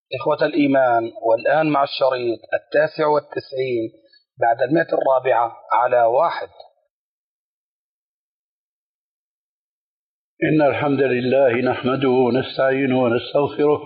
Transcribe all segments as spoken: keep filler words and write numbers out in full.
إخوة الإيمان، والآن مع الشريط التاسع والتسعين بعد المئة الرابعة على واحد. إن الحمد لله نحمده ونستعينه ونستغفره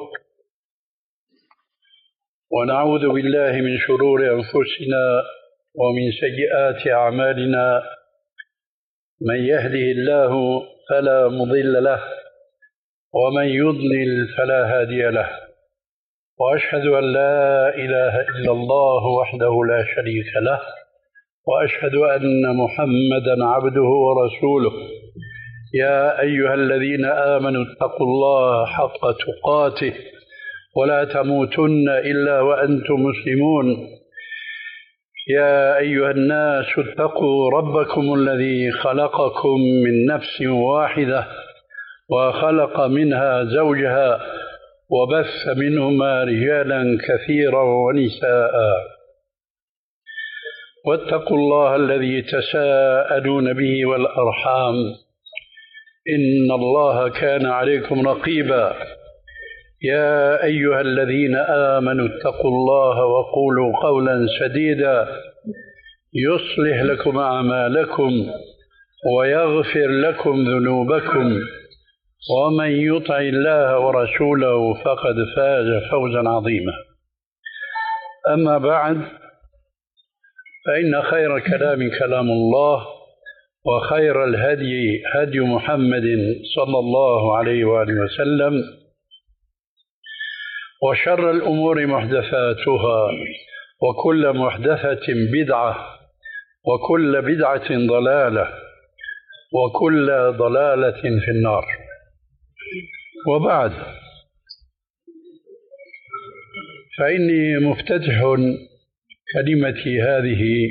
ونعوذ بالله من شرور أنفسنا ومن سيئات أعمالنا. من يهده الله فلا مضل له ومن يضلل فلا هادي له، وأشهد أن لا إله إلا الله وحده لا شريك له، وأشهد أن محمدا عبده ورسوله. يا أيها الذين آمنوا اتقوا الله حق تقاته ولا تموتن إلا وأنتم مسلمون. يا أيها الناس اتقوا ربكم الذي خلقكم من نفس واحدة وخلق منها زوجها وبث منهما رجالا كثيرا ونساء. واتقوا الله الذي تساءلون به والأرحام إن الله كان عليكم رقيبا. يا أيها الذين آمنوا اتقوا الله وقولوا قولا سديدا يصلح لكم أعمالكم ويغفر لكم ذنوبكم، ومن يطع الله ورسوله فقد فاز فوزا عظيما. أما بعد، فإن خير كلام كلام الله، وخير الهدي هدي محمد صلى الله عليه وآله وسلم، وشر الأمور محدثاتها، وكل محدثة بدعة، وكل بدعة ضلالة، وكل ضلالة في النار. وبعد، فإني مفتتح كلمتي هذه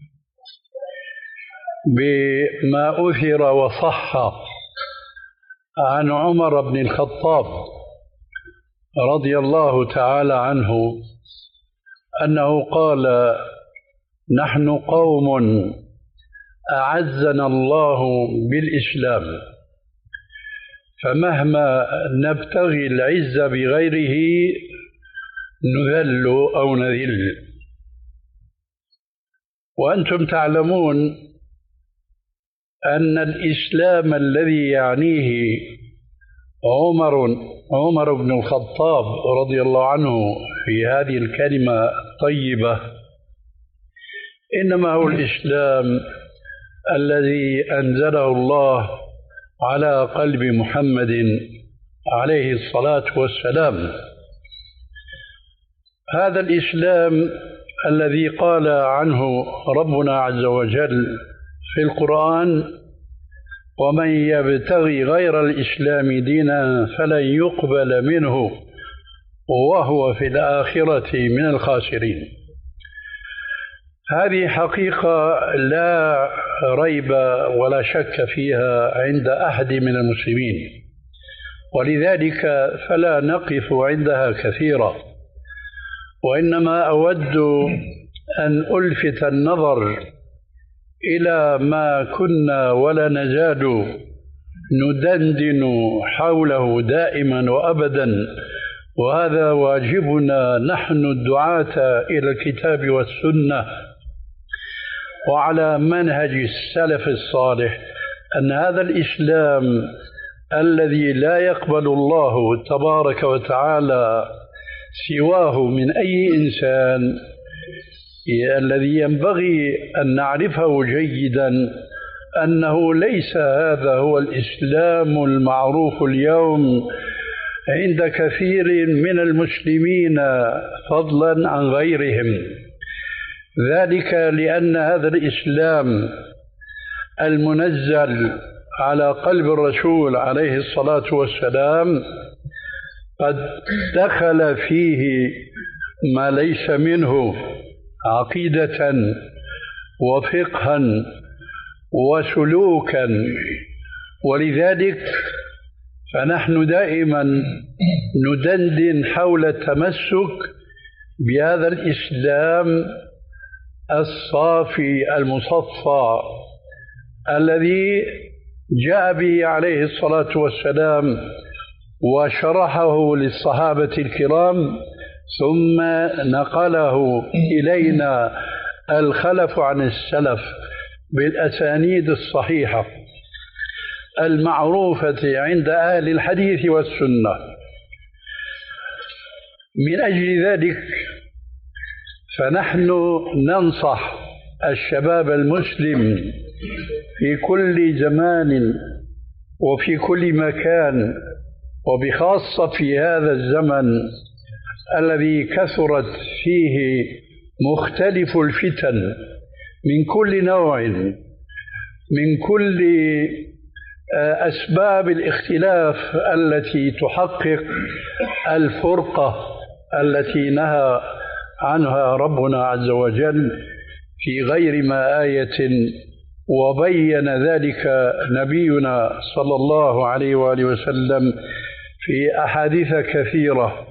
بما أثر وصح عن عمر بن الخطاب رضي الله تعالى عنه أنه قال: نحن قوم أعزنا الله بالإسلام، فمهما نبتغي العز بغيره نذل أو نذل. وأنتم تعلمون أن الإسلام الذي يعنيه عمر عمر بن الخطاب رضي الله عنه في هذه الكلمة الطيبة إنما هو الإسلام الذي أنزله الله على قلب محمد عليه الصلاة والسلام. هذا الإسلام الذي قال عنه ربنا عز وجل في القرآن: ومن يبتغي غير الإسلام دينا فلن يقبل منه وهو في الآخرة من الخاسرين. هذه حقيقة لا ريب ولا شك فيها عند أحد من المسلمين، ولذلك فلا نقف عندها كثيرا، وإنما أود أن ألفت النظر إلى ما كنا ولا نزال ندندن حوله دائما وأبدا، وهذا واجبنا نحن الدعاة إلى الكتاب والسنة وعلى منهج السلف الصالح، أن هذا الإسلام الذي لا يقبل الله تبارك وتعالى سواه من أي إنسان، الذي ينبغي أن نعرفه جيدا أنه ليس هذا هو الإسلام المعروف اليوم عند كثير من المسلمين فضلا عن غيرهم. ذلك لأن هذا الإسلام المنزل على قلب الرسول عليه الصلاة والسلام قد دخل فيه ما ليس منه عقيدة وفقها وسلوكا، ولذلك فنحن دائما ندندن حول التمسك بهذا الإسلام الصافي المصفى الذي جاء به عليه الصلاة والسلام وشرحه للصحابة الكرام ثم نقله إلينا الخلف عن السلف بالأسانيد الصحيحة المعروفة عند أهل الحديث والسنة. من أجل ذلك فنحن ننصح الشباب المسلم في كل زمان وفي كل مكان، وبخاصة في هذا الزمن الذي كثرت فيه مختلف الفتن من كل نوع، من كل أسباب الاختلاف التي تحقق الفرقة التي نهى عنها ربنا عز وجل في غير ما آية، وبين ذلك نبينا صلى الله عليه وآله وسلم في أحاديث كثيرة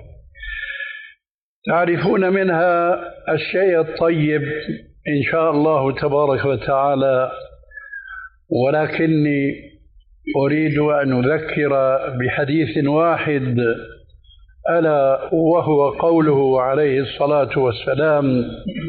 تعرفون منها الشيء الطيب إن شاء الله تبارك وتعالى، ولكني أريد أن أذكر بحديث واحد، ألا وهو قوله عليه الصلاة والسلام: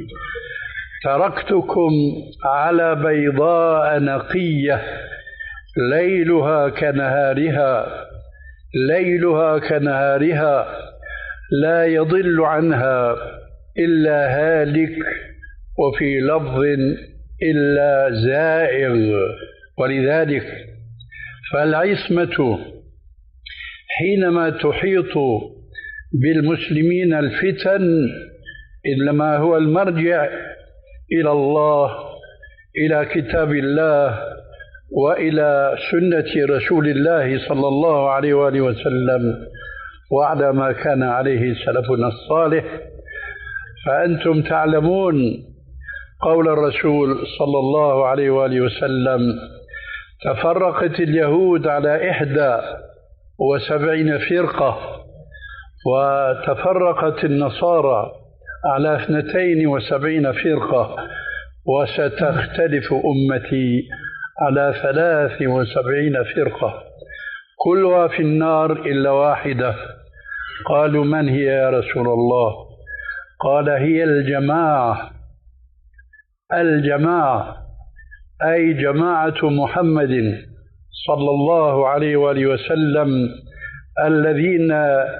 تركتكم على بيضاء نقية ليلها كنهارها ليلها كنهارها لا يضل عنها إلا هالك، وفي لفظ إلا زائغ. ولذلك فالعصمة حينما تحيط بالمسلمين الفتن إنما هو المرجع إلى الله، إلى كتاب الله، وإلى سنة رسول الله صلى الله عليه وآله وسلم، وعلى ما كان عليه سلفنا الصالح. فأنتم تعلمون قول الرسول صلى الله عليه وآله وسلم: تفرقت اليهود على إحدى وسبعين فرقة، وتفرقت النصارى على اثنتين وسبعين فرقة، وستختلف أمتي على ثلاث وسبعين فرقة كلها في النار إلا واحدة. قالوا: من هي يا رسول الله؟ قال: هي الجماعة الجماعة أي جماعة محمد صلى الله عليه وآله وسلم، الذين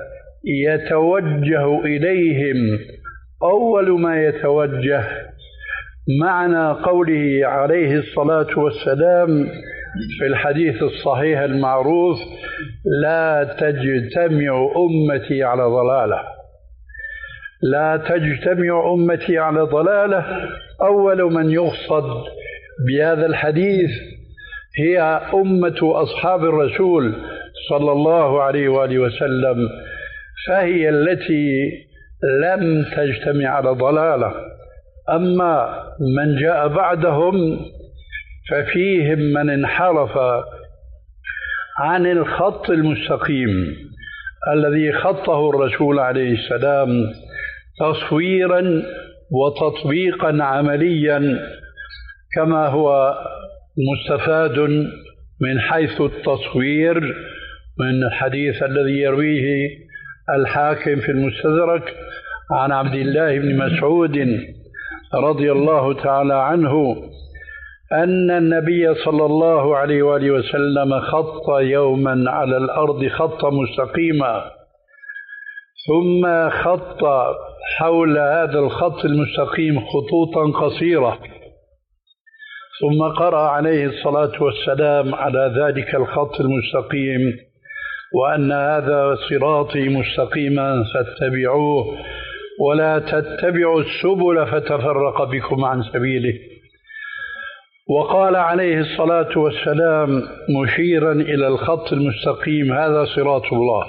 يتوجه إليهم أول ما يتوجه معنى قوله عليه الصلاة والسلام في الحديث الصحيح المعروف: لا تجتمع أمتي على ضلالة. لا تجتمع أمتي على ضلالة، أول من يقصد بهذا الحديث هي أمة أصحاب الرسول صلى الله عليه وآله وسلم، فهي التي لم تجتمع على ضلالة. أما من جاء بعدهم ففيهم من انحرف عن الخط المستقيم الذي خطه الرسول عليه السلام تصويرا وتطبيقا عمليا، كما هو مستفاد من حيث التصوير من الحديث الذي يرويه الحاكم في المستدرك عن عبد الله بن مسعود رضي الله تعالى عنه أن النبي صلى الله عليه وآله وسلم خط يوما على الأرض خطا مستقيما، ثم خط حول هذا الخط المستقيم خطوطا قصيرة، ثم قرأ عليه الصلاة والسلام على ذلك الخط المستقيم: وأن هذا صراطي مستقيما فاتبعوه ولا تتبعوا السبل فتفرق بكم عن سبيله. وقال عليه الصلاة والسلام مشيرا إلى الخط المستقيم: هذا صراط الله،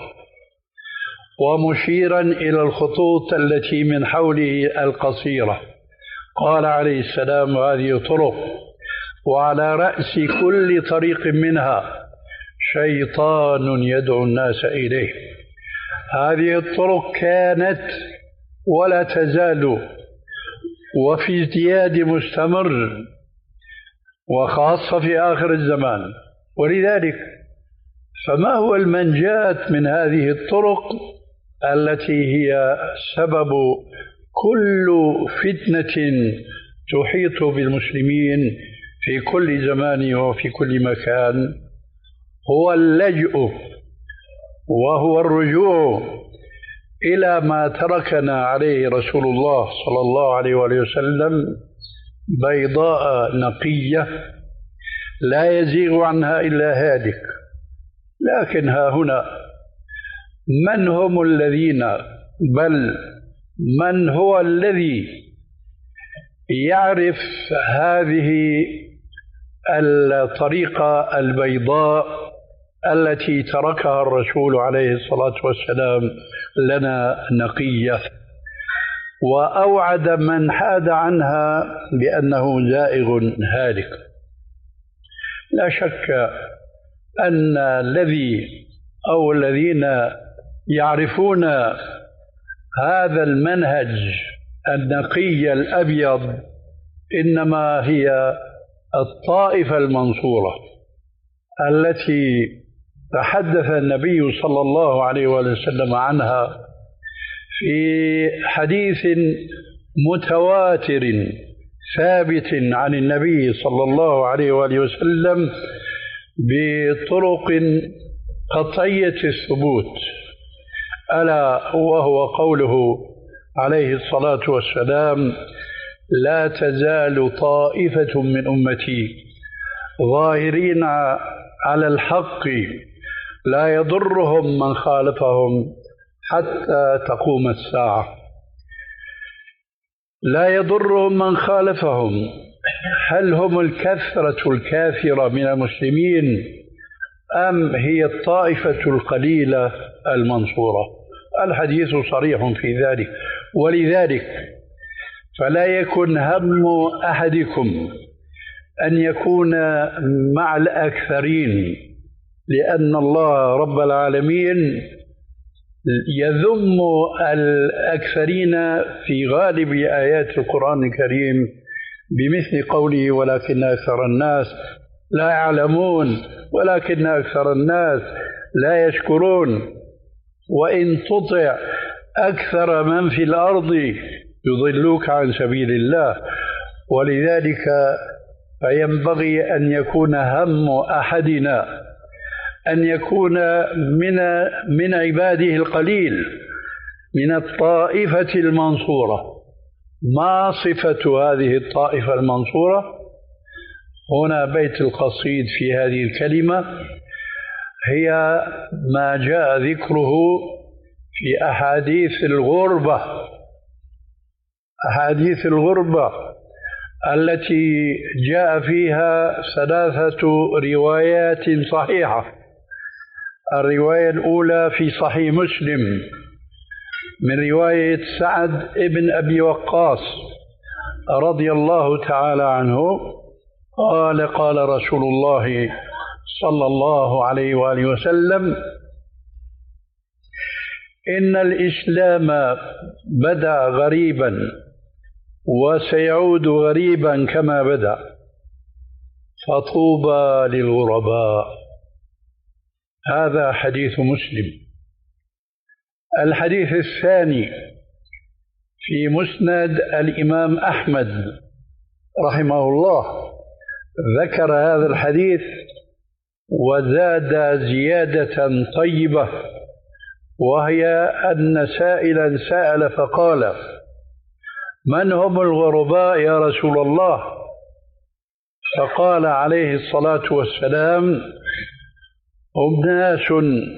ومشيرا إلى الخطوط التي من حوله القصيرة قال عليه السلام: هذه طرق، وعلى رأس كل طريق منها شيطان يدعو الناس إليه. هذه الطرق كانت ولا تزال وفي ازدياد مستمر، وخاصة في آخر الزمان. ولذلك فما هو المنجاة من هذه الطرق التي هي سبب كل فتنة تحيط بالمسلمين في كل زمان وفي كل مكان هو اللجوء وهو الرجوع إلى ما تركنا عليه رسول الله صلى الله عليه وآله وسلم بيضاء نقية لا يزيغ عنها إلا هالك. لكن ها هنا من هم الذين بل من هو الذي يعرف هذه الطريقة البيضاء التي تركها الرسول عليه الصلاة والسلام لنا نقية، وأوعد من حاد عنها بأنه زائغ هالك؟ لا شك أن الذي أو الذين يعرفون هذا المنهج النقي الأبيض إنما هي الطائفة المنصورة التي تحدث النبي صلى الله عليه وسلم عنها في حديث متواتر ثابت عن النبي صلى الله عليه وسلم بطرق قطعية الثبوت، ألا وهو قوله عليه الصلاة والسلام: لا تزال طائفة من أمتي ظاهرين على الحق لا يضرهم من خالفهم حتى تقوم الساعة. لا يضرهم من خالفهم، هل هم الكثرة الكافرة من المسلمين أم هي الطائفة القليلة المنصورة؟ الحديث صريح في ذلك. ولذلك فلا يكن هم أحدكم أن يكون مع الأكثرين، لأن الله رب العالمين يذم الأكثرين في غالب آيات القرآن الكريم بمثل قوله: ولكن أكثر الناس لا يعلمون، ولكن أكثر الناس لا يشكرون. وإن تطع أكثر من في الأرض يضلوك عن سبيل الله. ولذلك فينبغي أن يكون هم أحدنا أن يكون من من عباده القليل من الطائفة المنصورة. ما صفة هذه الطائفة المنصورة؟ هنا بيت القصيد في هذه الكلمة هي ما جاء ذكره في أحاديث الغربة، أحاديث الغربة التي جاء فيها ثلاثة روايات صحيحة. الرواية الأولى في صحيح مسلم من رواية سعد بن أبي وقاص رضي الله تعالى عنه قال: قال رسول الله صلى الله عليه وآله وسلم: إن الإسلام بدأ غريبا وسيعود غريبا كما بدأ، فطوبى للغرباء. هذا حديث مسلم. الحديث الثاني في مسند الإمام أحمد رحمه الله ذكر هذا الحديث وزاد زيادة طيبة، وهي أن سائلا سأل فقال: من هم الغرباء يا رسول الله؟ فقال عليه الصلاة والسلام: هم ناس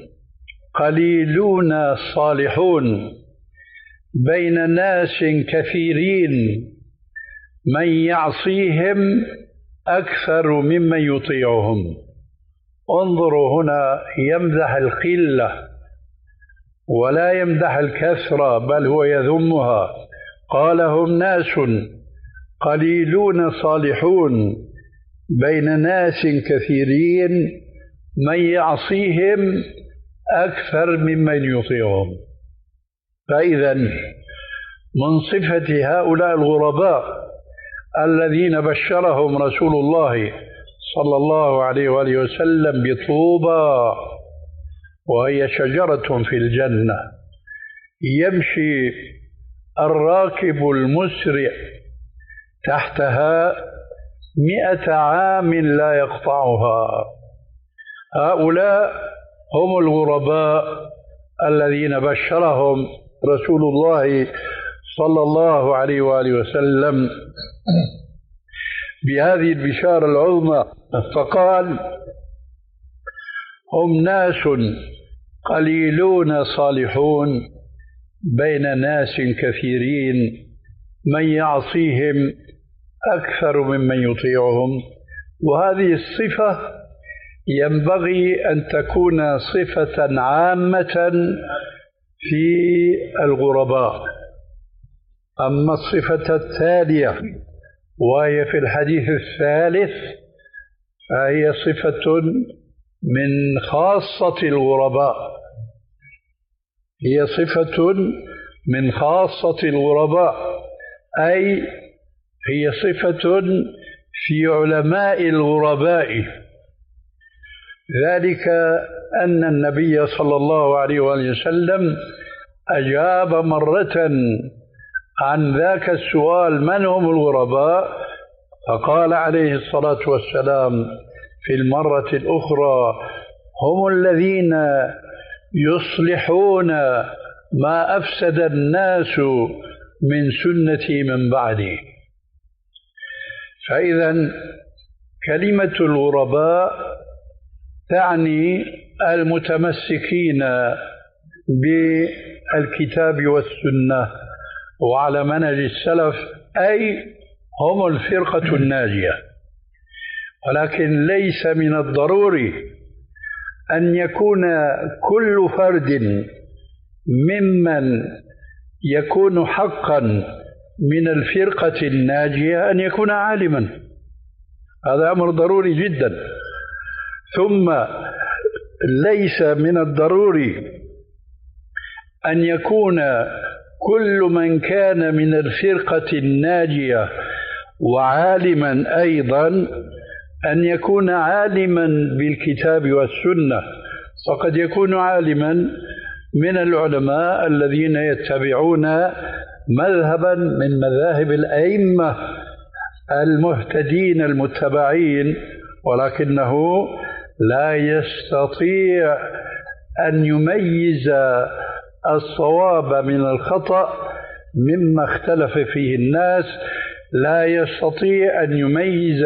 قليلون صالحون بين ناس كثيرين من يعصيهم أكثر ممن يطيعهم. انظروا هنا، يمدح القلة ولا يمدح الكثرة، بل هو يذمها. قال: هم ناس قليلون صالحون بين ناس كثيرين من يعصيهم أكثر ممن يطيعهم. فإذا من صفة هؤلاء الغرباء الذين بشرهم رسول الله صلى الله عليه وآله وسلم بطوبى، وهي شجرة في الجنة يمشي الراكب المسرع تحتها مئة عام لا يقطعها. هؤلاء هم الغرباء الذين بشرهم رسول الله صلى الله عليه وآله وسلم بهذه البشارة العظمى، فقال: هم ناس قليلون صالحون بين ناس كثيرين من يعصيهم أكثر ممن يطيعهم. وهذه الصفة ينبغي أن تكون صفة عامة في الغرباء. أما الصفة التالية وهي في الحديث الثالث فهي صفة من خاصة الغرباء، هي صفة من خاصة الغرباء، أي هي صفة في علماء الغرباء، ذلك أن النبي صلى الله عليه وآله وسلم أجاب مرة عن ذاك السؤال: من هم الغرباء؟ فقال عليه الصلاة والسلام في المرة الأخرى: هم الذين يصلحون ما أفسد الناس من سنتي من بعدي. فإذا كلمة الغرباء تعني المتمسكين بالكتاب والسنة وعلى منهج السلف، أي هم الفرقة الناجية. ولكن ليس من الضروري أن يكون كل فرد ممن يكون حقا من الفرقة الناجية أن يكون عالما، هذا أمر ضروري جدا. ثم ليس من الضروري أن يكون كل من كان من الفرقة الناجية وعالما أيضا أن يكون عالما بالكتاب والسنة، فقد يكون عالما من العلماء الذين يتبعون مذهبا من مذاهب الأئمة المهتدين المتبعين، ولكنه لا يستطيع أن يميز الصواب من الخطأ مما اختلف فيه الناس، لا يستطيع أن يميز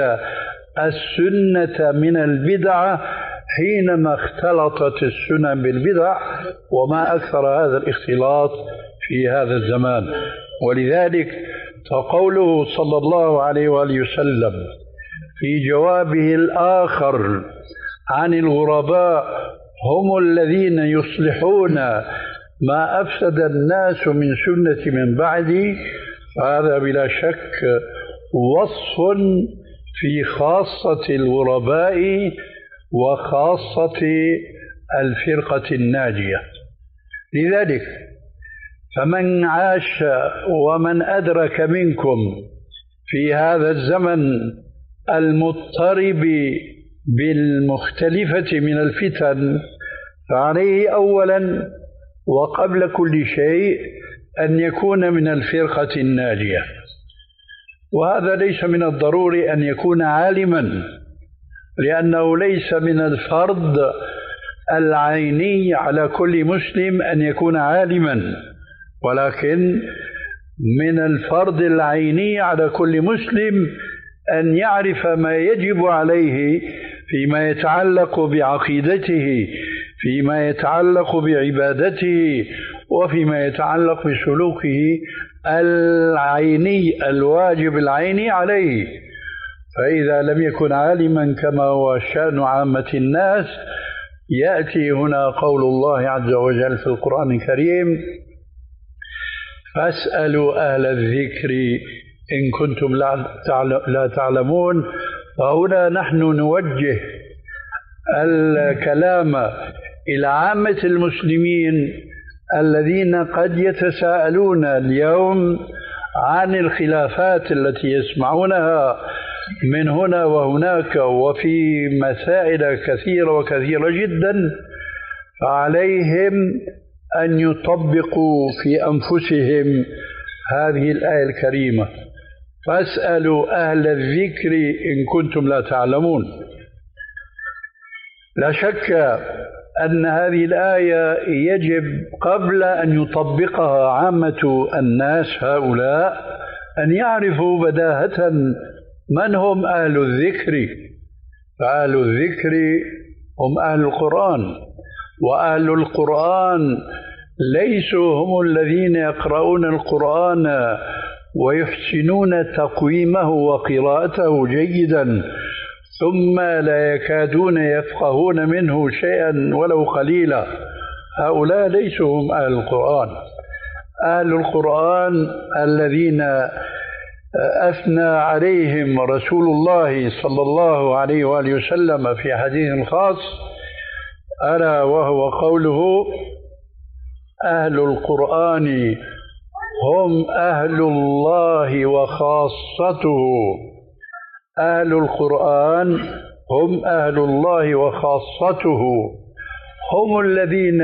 السنة من البدعة حينما اختلطت السنن بالبدع، وما أكثر هذا الاختلاط في هذا الزمان. ولذلك فقوله صلى الله عليه وآله وسلم في جوابه الآخر عن الغرباء: هم الذين يصلحون ما أفسد الناس من سنة من بعدي، فهذا بلا شك وصف في خاصة الغرباء وخاصة الفرقة الناجية. لذلك فمن عاش ومن أدرك منكم في هذا الزمن المضطرب بالمختلفة من الفتن فعليه أولا وقبل كل شيء أن يكون من الفرقة الناجية. وهذا ليس من الضروري أن يكون عالما، لأنه ليس من الفرض العيني على كل مسلم أن يكون عالما، ولكن من الفرض العيني على كل مسلم أن يعرف ما يجب عليه فيما يتعلق بعقيدته، فيما يتعلق بعبادته، وفيما يتعلق بسلوكه العيني الواجب العيني عليه. فإذا لم يكن عالما كما هو شأن عامة الناس، يأتي هنا قول الله عز وجل في القرآن الكريم: فاسألوا أهل الذكر إن كنتم لا تعلمون. فهنا نحن نوجه الكلام إلى عامة المسلمين الذين قد يتساءلون اليوم عن الخلافات التي يسمعونها من هنا وهناك وفي مسائل كثيرة وكثيرة جدا، فعليهم أن يطبقوا في أنفسهم هذه الآية الكريمة: فاسألوا أهل الذكر إن كنتم لا تعلمون. لا شك أن هذه الآية يجب قبل أن يطبقها عامة الناس هؤلاء أن يعرفوا بداهة من هم أهل الذكر. فأهل الذكر هم أهل القرآن، وأهل القرآن ليسوا هم الذين يقرؤون القرآن ويحسنون تقويمه وقراءته جيدا ثم لا يكادون يفقهون منه شيئا ولو قليلا. هؤلاء ليسوا هم أهل القرآن. أهل القرآن الذين أثنى عليهم رسول الله صلى الله عليه وآله وسلم في حديث خاص، ألا وهو قوله: أهل القرآن هم أهل الله وخاصته. أهل القرآن هم أهل الله وخاصته، هم الذين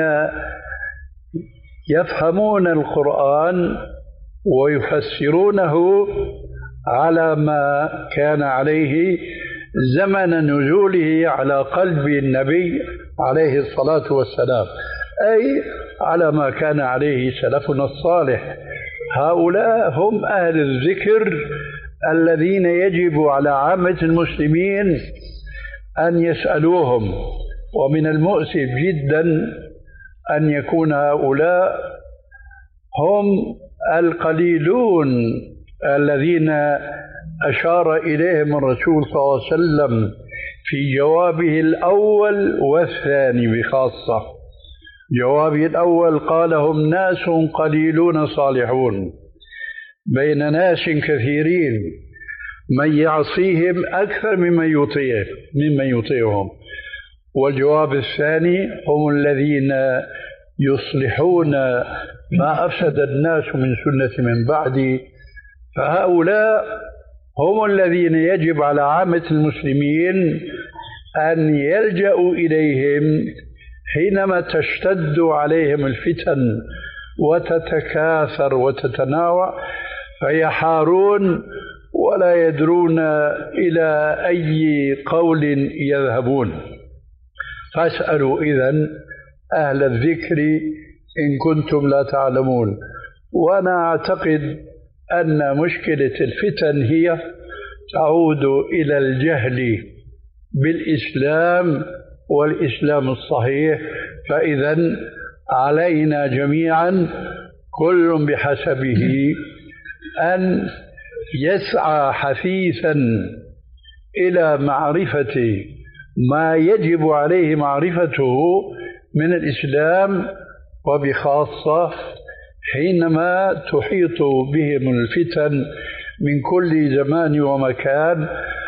يفهمون القرآن ويفسرونه على ما كان عليه زمن نزوله على قلب النبي عليه الصلاة والسلام، أي على ما كان عليه سلفنا الصالح. هؤلاء هم أهل الذكر الذين يجب على عامة المسلمين أن يسألوهم. ومن المؤسف جدا أن يكون هؤلاء هم القليلون الذين أشار إليهم الرسول صلى الله عليه وسلم في جوابه الأول والثاني بخاصة. جوابه الأول قال: هم ناس قليلون صالحون بين ناس كثيرين من يعصيهم أكثر ممن يطيع ممن يطيعهم. والجواب الثاني: هم الذين يصلحون ما أفسد الناس من سنة من بعدي. فهؤلاء هم الذين يجب على عامة المسلمين أن يلجأوا إليهم حينما تشتد عليهم الفتن وتتكاثر وتتناوع، فيحارون ولا يدرون إلى أي قول يذهبون. فاسألوا إذن أهل الذكر إن كنتم لا تعلمون. وأنا أعتقد أن مشكلة الفتن هي تعود إلى الجهل بالإسلام والإسلام الصحيح. فإذن علينا جميعا كل بحسبه أن يسعى حثيثا إلى معرفة ما يجب عليه معرفته من الإسلام، وبخاصة حينما تحيط بهم الفتن من كل زمان ومكان.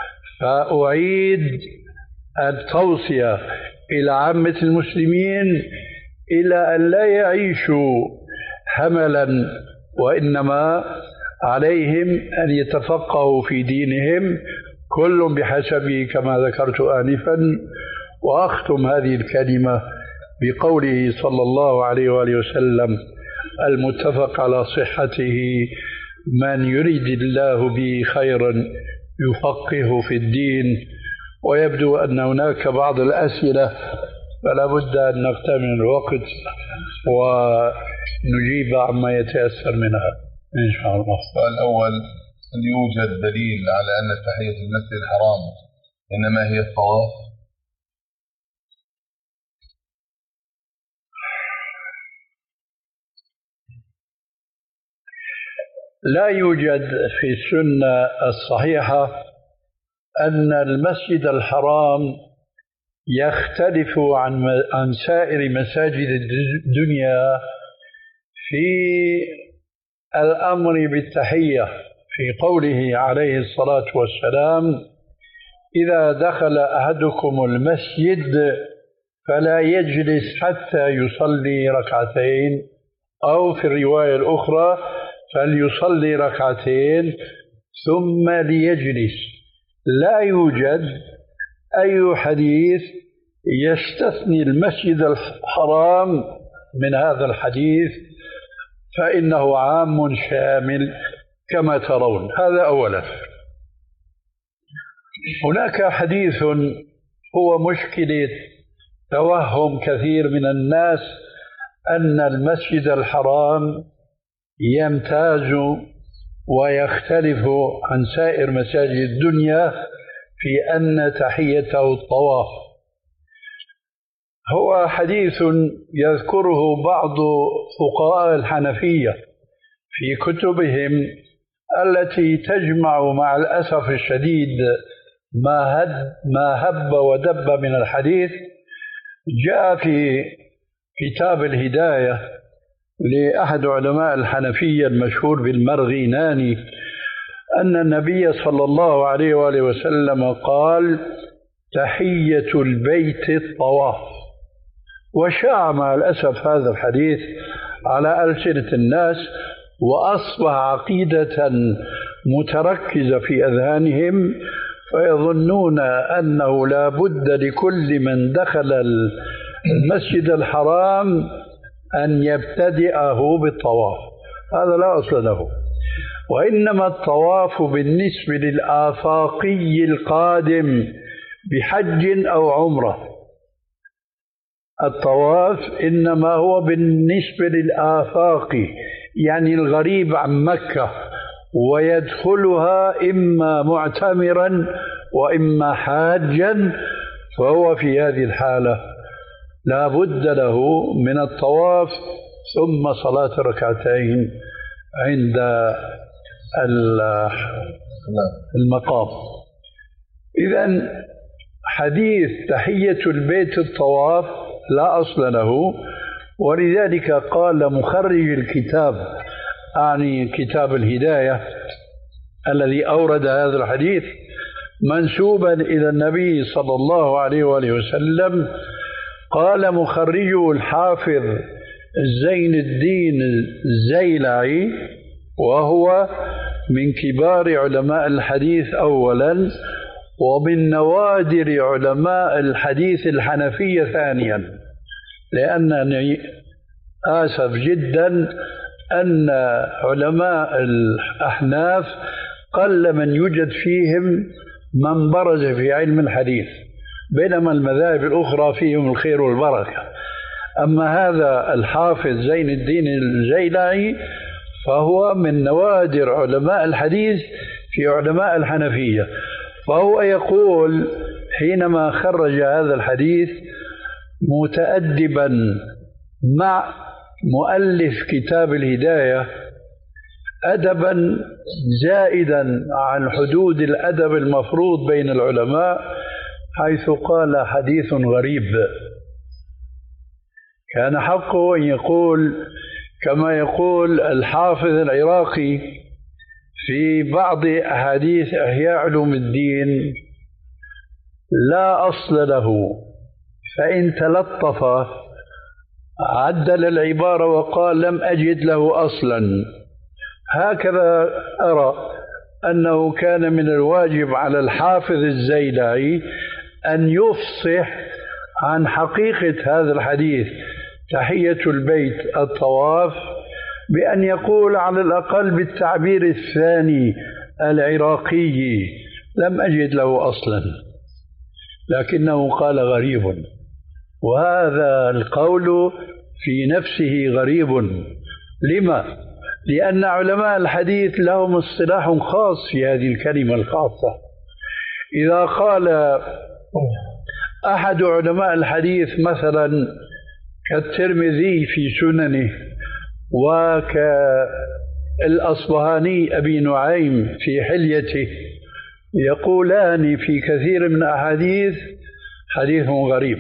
فأعيد التوصية إلى عامة المسلمين إلى أن لا يعيشوا هملا، وإنما عليهم أن يتفقهوا في دينهم كل بحسبه كما ذكرت آنفا. وأختم هذه الكلمة بقوله صلى الله عليه وآله وسلم المتفق على صحته: من يريد الله به خيرا يفقهه في الدين. ويبدو أن هناك بعض الأسئلة فلا بد أن نغتنم الوقت ونجيب عما يتيسر منها إن شاء الله. السؤال الأول: هل يوجد دليل على أن تحية المسجد الحرام إنما هي الطواف؟ لا يوجد في السنة الصحيحة أن المسجد الحرام يختلف عن عن سائر مساجد الدنيا في الأمر بالتحية، في قوله عليه الصلاة والسلام: إذا دخل أحدكم المسجد فلا يجلس حتى يصلي ركعتين، أو في الرواية الأخرى فليصلي ركعتين ثم ليجلس. لا يوجد أي حديث يستثني المسجد الحرام من هذا الحديث فإنه عام شامل كما ترون. هذا أولا. هناك حديث هو مشكلة توهم كثير من الناس أن المسجد الحرام يمتاز ويختلف عن سائر مساجد الدنيا في أن تحيته الطواف. هو حديث يذكره بعض فقهاء الحنفية في كتبهم التي تجمع مع الأسف الشديد ما هب, ما هب ودب من الحديث. جاء في كتاب الهداية لأحد علماء الحنفية المشهور بالمرغيناني أن النبي صلى الله عليه وآله وسلم قال: تحية البيت الطواف. وشاع مع الأسف هذا الحديث على ألسنة الناس وأصبح عقيدة متركزة في أذهانهم، فيظنون أنه لا بد لكل من دخل المسجد الحرام أن يبتدئه بالطواف. هذا لا أصل له، وإنما الطواف بالنسبة للآفاقي القادم بحج أو عمرة، الطواف إنما هو بالنسبة للآفاقي يعني الغريب عن مكة ويدخلها إما معتمرا وإما حاجا، فهو في هذه الحالة لا بد له من الطواف ثم صلاة ركعتين عند المقام. إذن حديث تحية البيت الطواف لا أصل له، ولذلك قال مخرج الكتاب أعني كتاب الهداية الذي أورد هذا الحديث منسوبا إلى النبي صلى الله عليه وآله وسلم، قال مخرجه الحافظ زين الدين الزيلعي، وهو من كبار علماء الحديث أولا ومن نوادر علماء الحديث الحنفية ثانيا، لأنني آسف جدا أن علماء الأحناف قل من يوجد فيهم من برز في علم الحديث، بينما المذاهب الأخرى فيهم الخير والبركة. أما هذا الحافظ زين الدين الزيلعي فهو من نوادر علماء الحديث في علماء الحنفية، فهو يقول حينما خرج هذا الحديث متأدبا مع مؤلف كتاب الهداية أدبا زائدا عن حدود الأدب المفروض بين العلماء، حيث قال حديث غريب. كان حقه أن يقول كما يقول الحافظ العراقي في بعض أحاديث إحياء علوم الدين: لا أصل له، فإن تلطف عدل العبارة وقال لم أجد له أصلا. هكذا أرى أنه كان من الواجب على الحافظ الزيلعي أن يفصح عن حقيقة هذا الحديث تحية البيت الطواف بأن يقول على الأقل بالتعبير الثاني العراقي: لم أجد له أصلا، لكنه قال غريب، وهذا القول في نفسه غريب. لما؟ لأن علماء الحديث لهم اصطلاح خاص في هذه الكلمة الخاصة. إذا قال أحد علماء الحديث مثلا كالترمذي في سننه وكالأصبهاني أبي نعيم في حليته يقولان في كثير من الأحاديث حديث غريب،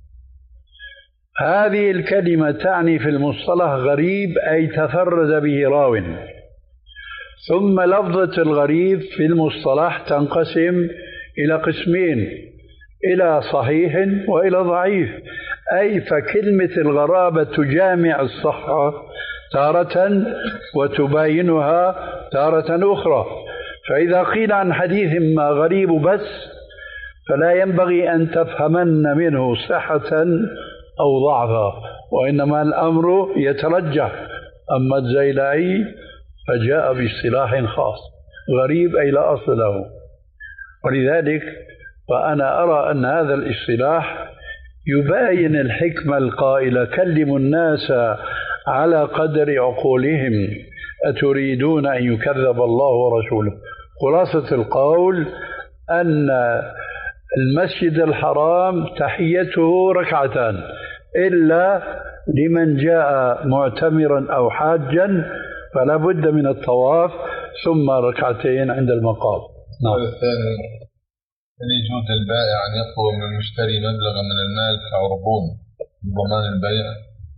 هذه الكلمة تعني في المصطلح غريب أي تفرد به راو. ثم لفظة الغريب في المصطلح تنقسم إلى قسمين: إلى صحيح وإلى ضعيف، أي فكلمة الغرابة تجامع الصحة تارة وتباينها تارة أخرى. فإذا قيل عن حديث ما غريب بس فلا ينبغي أن تفهمن منه صحة أو ضعفا، وإنما الأمر يترجح. أما الزيلعي فجاء باصطلاح خاص غريب أي لا أصل له، ولذلك فأنا أرى أن هذا الاصطلاح يباين الحكمة القائلة: كلموا الناس على قدر عقولهم أتريدون أن يكذب الله ورسوله. خلاصة القول أن المسجد الحرام تحيته ركعتان إلا لمن جاء معتمرا أو حاجا فلا بد من الطواف ثم ركعتين عند المقام. نعم. الثاني أن يجوز البائع أن يطلب من المشتري مبلغا من المال كعربون ضمان البيع.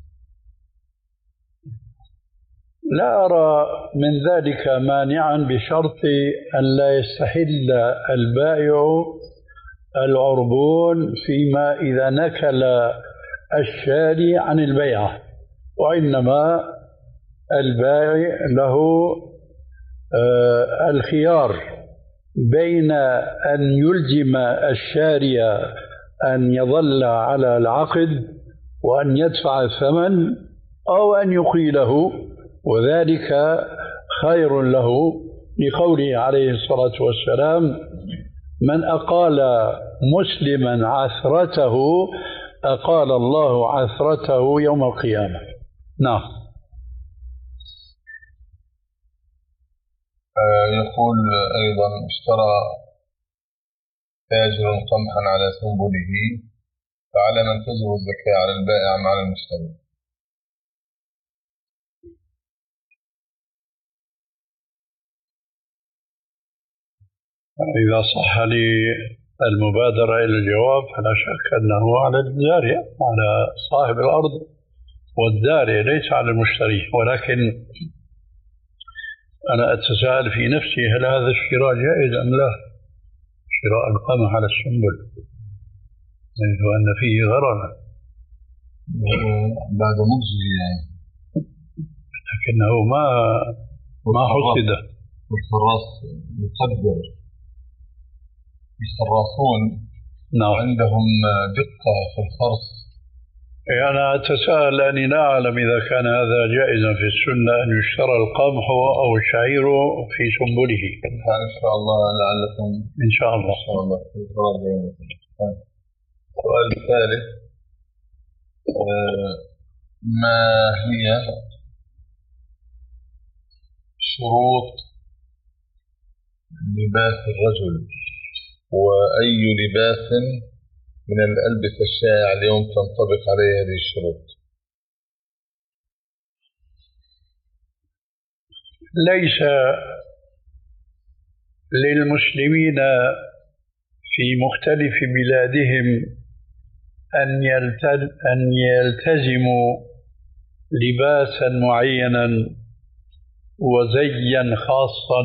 لا أرى من ذلك مانعا بشرط أن لا يستحل البائع العربون فيما إذا نكل الشاري عن البيعة، وإنما البائع له آه الخيار بين أن يلزم الشاري أن يظل على العقد وأن يدفع الثمن أو أن يقيله، وذلك خير له لقوله عليه الصلاة والسلام: من أقال مسلما عثرته أقال الله عثرته يوم القيامة. نعم. يقول أيضا: اشترى تاجر قمحا على سنبله، فعلى من تجب الزكاة، على البائع أم على المشتري؟ إذا صح لي المبادرة إلى الجواب فلا شك أنه على الزارع، على صاحب الأرض والزارع، ليس على المشتري. ولكن أنا أتساءل في نفسي: هل هذا الشراء جائز أم لا؟ شراء القمح على السنبل يجب أن فيه غرض بعد مجزي يعني، لكنه ما ما حسد. والخراص يقدر الخراصون نعم عندهم دقة في الخرص. أنا أتساءل لأني لا أعلم إذا كان هذا جائزا في السنة أن يشترى القمح أو الشعير في سنبله. إن شاء الله لعلكم إن شاء الله. إن شاء الله. السؤال الثالث: ما هي شروط لباس الرجل، وأي لباس من الألبسة الشائعة اليوم تنطبق عليه هذه الشروط؟ ليس للمسلمين في مختلف بلادهم أن يلتزموا لباسا معينا وزيا خاصا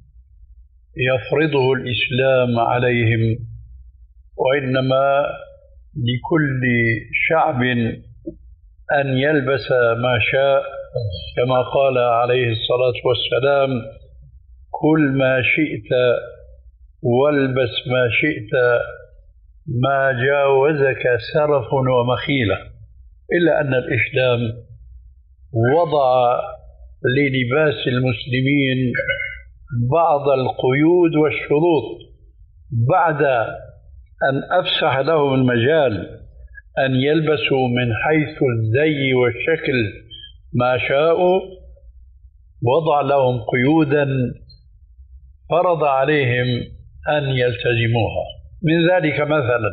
يفرضه الإسلام عليهم، وإنما لكل شعب أن يلبس ما شاء، كما قال عليه الصلاة والسلام: كل ما شئت والبس ما شئت ما جاوزك سرف ومخيلة. إلا أن الإسلام وضع للباس المسلمين بعض القيود والشروط بعد أن أفسح لهم المجال أن يلبسوا من حيث الزي والشكل ما شاءوا، وضع لهم قيودا فرض عليهم أن يلتزموها. من ذلك مثلا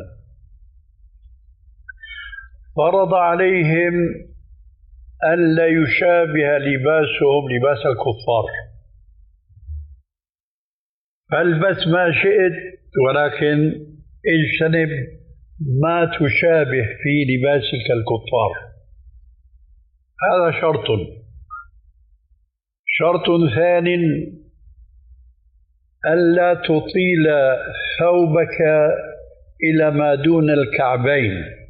فرض عليهم أن لا يشابه لباسهم لباس الكفار، فالبس ما شئت ولكن اجتنب ما تشابه في لباسك الكفار. هذا شرط. شرط ثانٍ: ألا تطيل ثوبك إلى ما دون الكعبين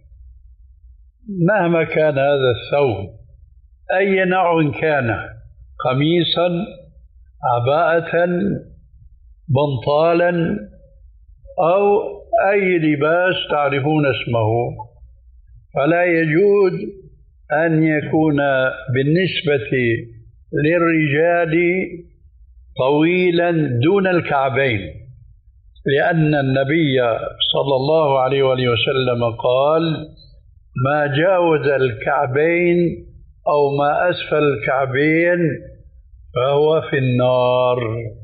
مهما كان هذا الثوب، أي نوع كان، قميصا، عباءة، بنطالا، أو أي لباس تعرفون اسمه، فلا يجوز أن يكون بالنسبة للرجال طويلا دون الكعبين، لأن النبي صلى الله عليه وآله وسلم قال: ما جاوز الكعبين أو ما أسفل الكعبين فهو في النار.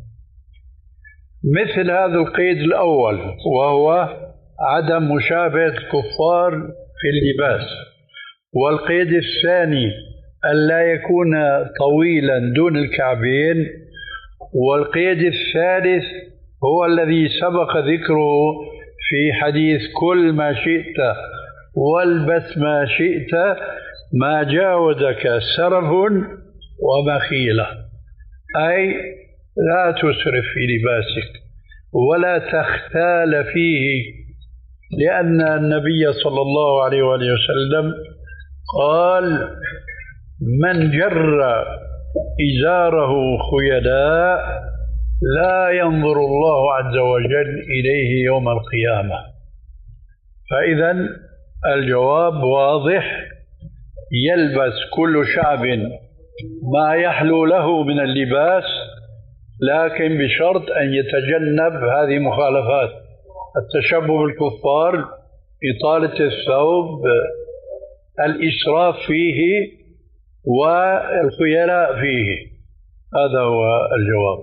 مثل هذا القيد الأول وهو عدم مشابهة الكفار في اللباس، والقيد الثاني ألا يكون طويلا دون الكعبين، والقيد الثالث هو الذي سبق ذكره في حديث كل ما شئت والبس ما شئت ما جاوزك سرف ومخيلة، أي لا تسرف في لباسك ولا تختال فيه، لأن النبي صلى الله عليه وآله وسلم قال: من جر إزاره خيلاء لا ينظر الله عز وجل إليه يوم القيامة. فإذا الجواب واضح: يلبس كل شعب ما يحلو له من اللباس، لكن بشرط أن يتجنب هذه المخالفات: التشبه بالكفار، إطالة الثوب، الإسراف فيه، والخيلاء فيه. هذا هو الجواب.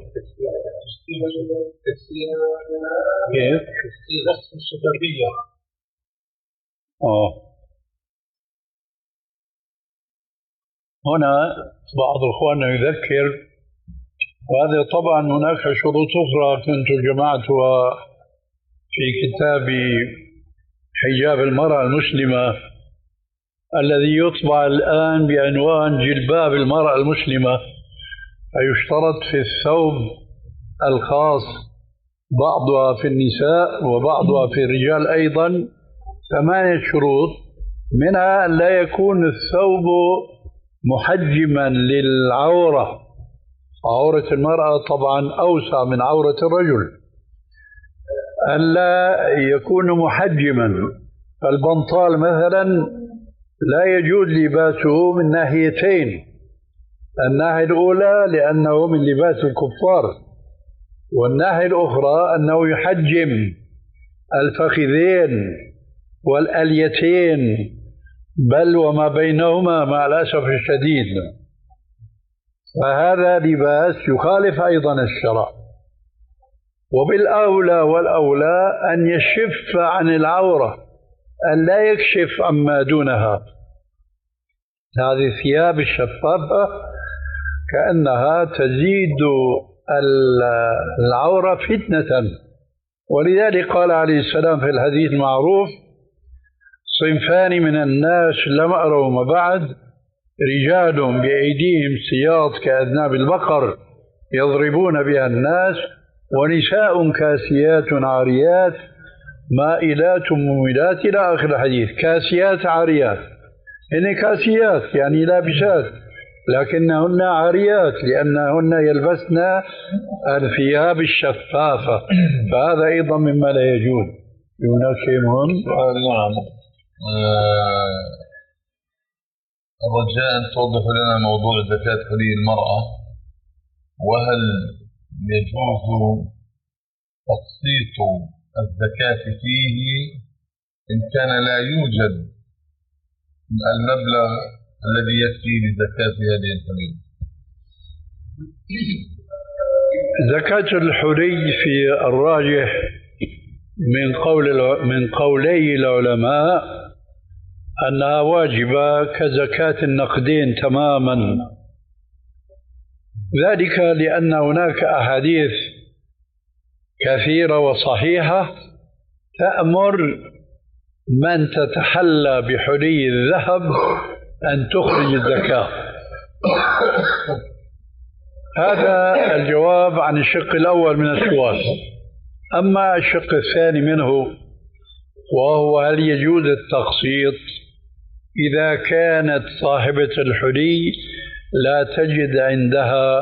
كيف؟ آه. هنا بعض إخواننا يذكر، وهذا طبعا هناك شروط أخرى كنت جمعتها في كتاب حجاب المرأة المسلمة الذي يطبع الآن بعنوان جلباب المرأة المسلمة. فيشترط في الثوب الخاص بعضها في النساء وبعضها في الرجال أيضا ثمانية شروط، منها أن لا يكون الثوب محجما للعورة. عورة المرأة طبعا أوسع من عورة الرجل. ألا يكون محجما، فالبنطال مثلا لا يجوز لباسه من ناحيتين: الناحية الأولى لأنه من لباس الكفار، والناحية الأخرى أنه يحجم الفخذين والأليتين بل وما بينهما مع الأسف الشديد. فهذا لباس يخالف أيضا الشرع. وبالأولى والأولى أن يشف عن العورة، أن لا يكشف عما دونها. هذه الثياب الشفافة كأنها تزيد العورة فتنة، ولذلك قال عليه السلام في الحديث المعروف: صنفان من الناس لم أرهما بعد، رجال بأيديهم سياط كأذناب البقر يضربون بها الناس، ونساء كاسيات عاريات مائلات مميلات، إلى آخر الحديث. كاسيات عاريات، هن كاسيات يعني لابسات، لكنهن عاريات لأنهن يلبسن الثياب الشفافة، فهذا أيضا مما لا يجوز. هناك شيء مهم. نعم. الرجاء أن توضح لنا موضوع زكاة حلي المرأة، وهل يجوز تقسيط الزكاة فيه إن كان لا يوجد المبلغ الذي يكفي لزكاة هذه الحلي؟ زكاة الحلي في الراجح من قول من قولي العلماء أنها واجبة كزكاة النقدين تماما، ذلك لأن هناك أحاديث كثيرة وصحيحة تأمر من تتحلى بحلي الذهب أن تخرج الزكاة. هذا الجواب عن الشق الأول من السؤال. أما الشق الثاني منه، وهو هل يجوز التقسيط إذا كانت صاحبة الحلي لا تجد عندها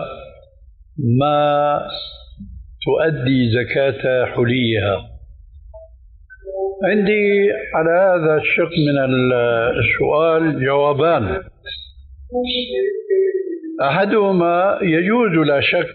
ما تؤدي زكاة حليها. عندي على هذا الشق من السؤال جوابان. أحدهما يجوز لا شك،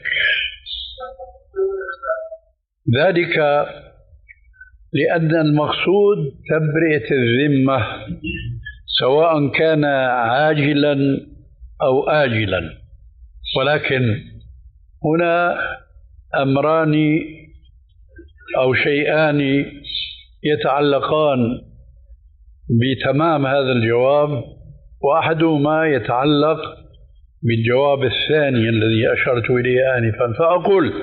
ذلك لأن المقصود تبرئة الذمة سواء كان عاجلا أو آجلا، ولكن هنا أمران أو شيئان يتعلقان بتمام هذا الجواب، وأحدهما يتعلق بالجواب الثاني الذي أشرت إليه آنفا. فأقول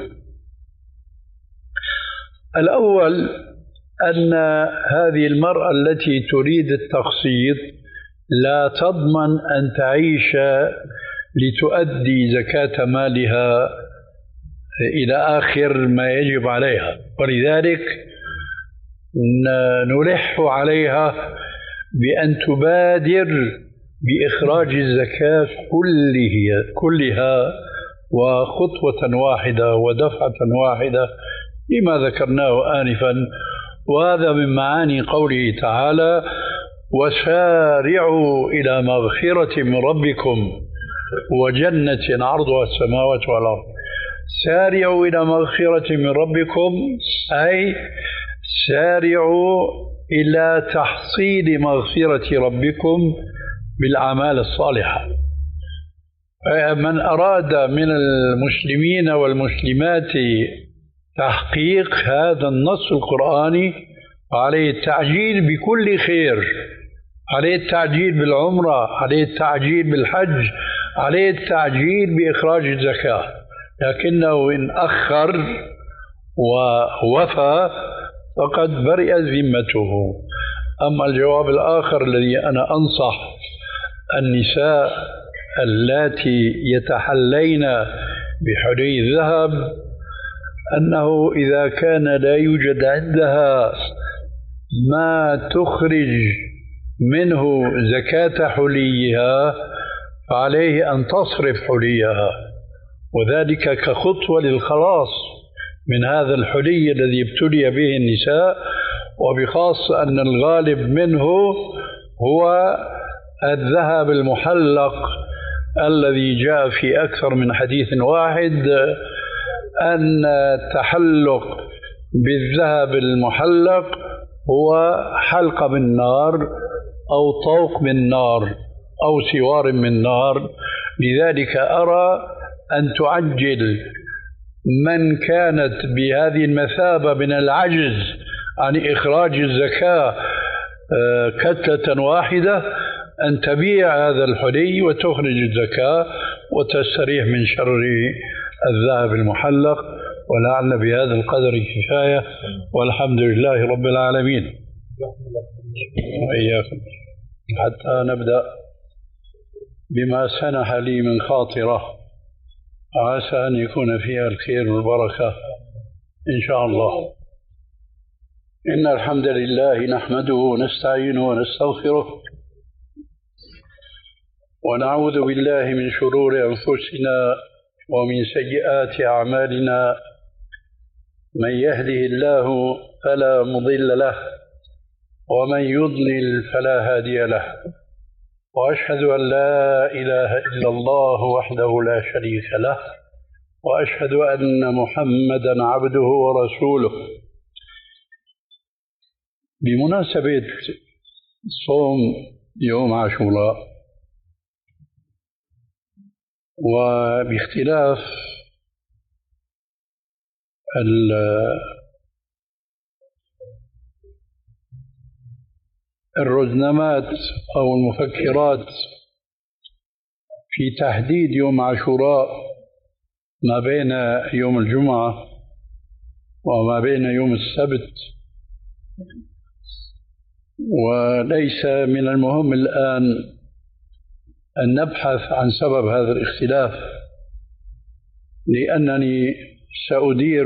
الأول أن هذه المرأة التي تريد التقسيط لا تضمن أن تعيش لتؤدي زكاة مالها إلى آخر ما يجب عليها، ولذلك نلح عليها بأن تبادر بإخراج الزكاة كلها كلها وخطوة واحدة ودفعة واحدة لما ذكرناه آنفا. وهذا من معاني قوله تعالى: وسارعوا إلى مغفرة من ربكم وجنة عرضها السماوات والأرض. سارعوا إلى مغفرة من ربكم أي سارعوا إلى تحصيل مغفرة ربكم بالأعمال الصالحة. من أراد من المسلمين والمسلمات تحقيق هذا النص القرآني عليه التعجيل بكل خير، عليه التعجيل بالعمرة، عليه التعجيل بالحج، عليه التعجيل بإخراج الزكاة. لكنه إن أخر ووفى فقد برئت ذمته. أما الجواب الآخر الذي أنا أنصح النساء اللاتي يتحلين بحلي الذهب أنه إذا كان لا يوجد عندها ما تخرج منه زكاة حليها فعليه أن تصرف حليها، وذلك كخطوة للخلاص من هذا الحلي الذي ابتلي به النساء، وبخاصة أن الغالب منه هو الذهب المحلق الذي جاء في أكثر من حديث واحد أن التحلق بالذهب المحلق هو حلقة من نار أو طوق من نار أو سوار من نار. لذلك أرى أن تعجل من كانت بهذه المثابة من العجز عن إخراج الزكاة كتلة واحدة أن تبيع هذا الحلي وتخرج الزكاة وتستريح من شر الذهب المحلق. ولعل بهذا القدر كفاية، والحمد لله رب العالمين. وإياكم. حتى نبدأ بما سنح لي من خاطرة عسى أن يكون فيها الخير والبركة إن شاء الله. إن الحمد لله نحمده ونستعينه ونستغفره ونعوذ بالله من شرور أنفسنا ومن سيئات أعمالنا. من يهده الله فلا مضل له ومن يضلل فلا هادي له، وأشهد أن لا إله إلا الله وحده لا شريك له، وأشهد أن محمدا عبده ورسوله. بمناسبة صوم يوم عاشوراء وباختلاف الرزنامات أو المفكرات في تحديد يوم عاشوراء ما بين يوم الجمعة وما بين يوم السبت، وليس من المهم الآن أن نبحث عن سبب هذا الاختلاف، لأنني سأدير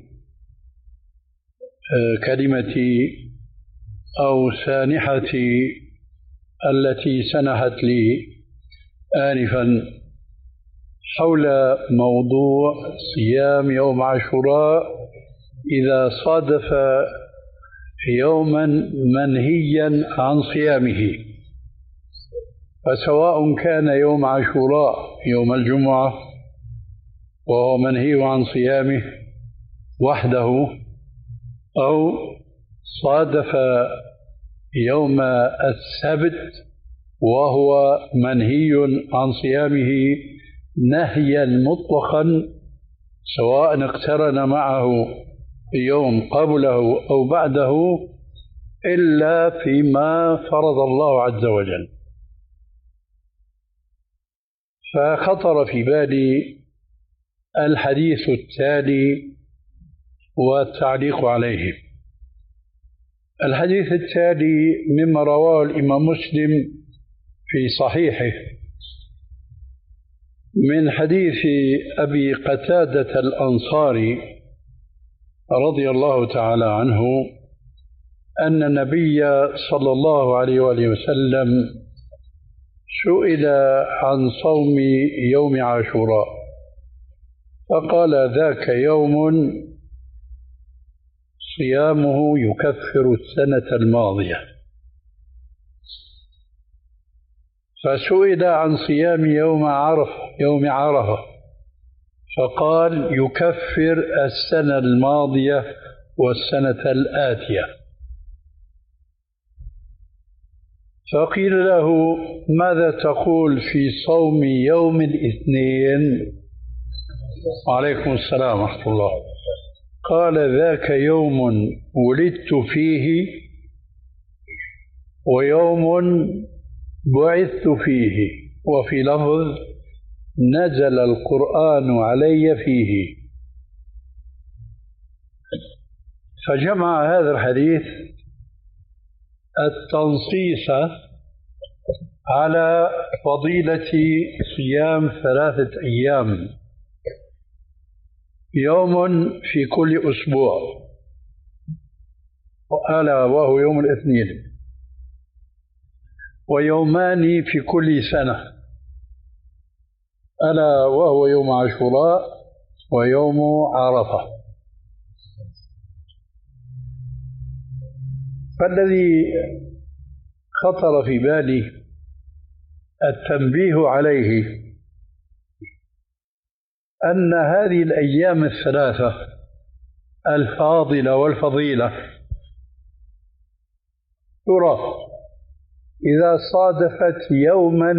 كلمتي أو سانحتي التي سنحت لي آنفا حول موضوع صيام يوم عاشوراء إذا صادف يوما منهيا عن صيامه، فسواء كان يوم عاشوراء يوم الجمعة وهو منهي عن صيامه وحده، أو صادف يوم السبت وهو منهي عن صيامه نهيا مطلقا، سواء اقترن معه يوم قبله أو بعده، إلا فيما فرض الله عز وجل. فخطر في بالي الحديث التالي والتعليق عليه. الحديث التالي مما رواه الإمام مسلم في صحيحه من حديث أبي قتادة الأنصاري رضي الله تعالى عنه أن النبي صلى الله عليه وآله وسلم سئل عن صوم يوم عاشوراء فقال: ذاك يوم صيامه يكفر السنة الماضية. فسئل عن صيام يوم عرفة يوم عرفة فقال: يكفر السنة الماضية والسنة الآتية. فقيل له: ماذا تقول في صوم يوم الاثنين؟ وعليكم السلام ورحمة الله. قال: ذاك يوم ولدت فيه ويوم بعثت فيه، وفي لفظ نزل القرآن علي فيه. فجمع هذا الحديث التنصيص على فضيلة صيام ثلاثة أيام، يوم في كل أسبوع ألا وهو يوم الاثنين، ويومان في كل سنة ألا وهو يوم عاشوراء ويوم عرفة. فالذي خطر في بالي التنبيه عليه أن هذه الأيام الثلاثة الفاضلة والفضيلة ترى إذا صادفت يوما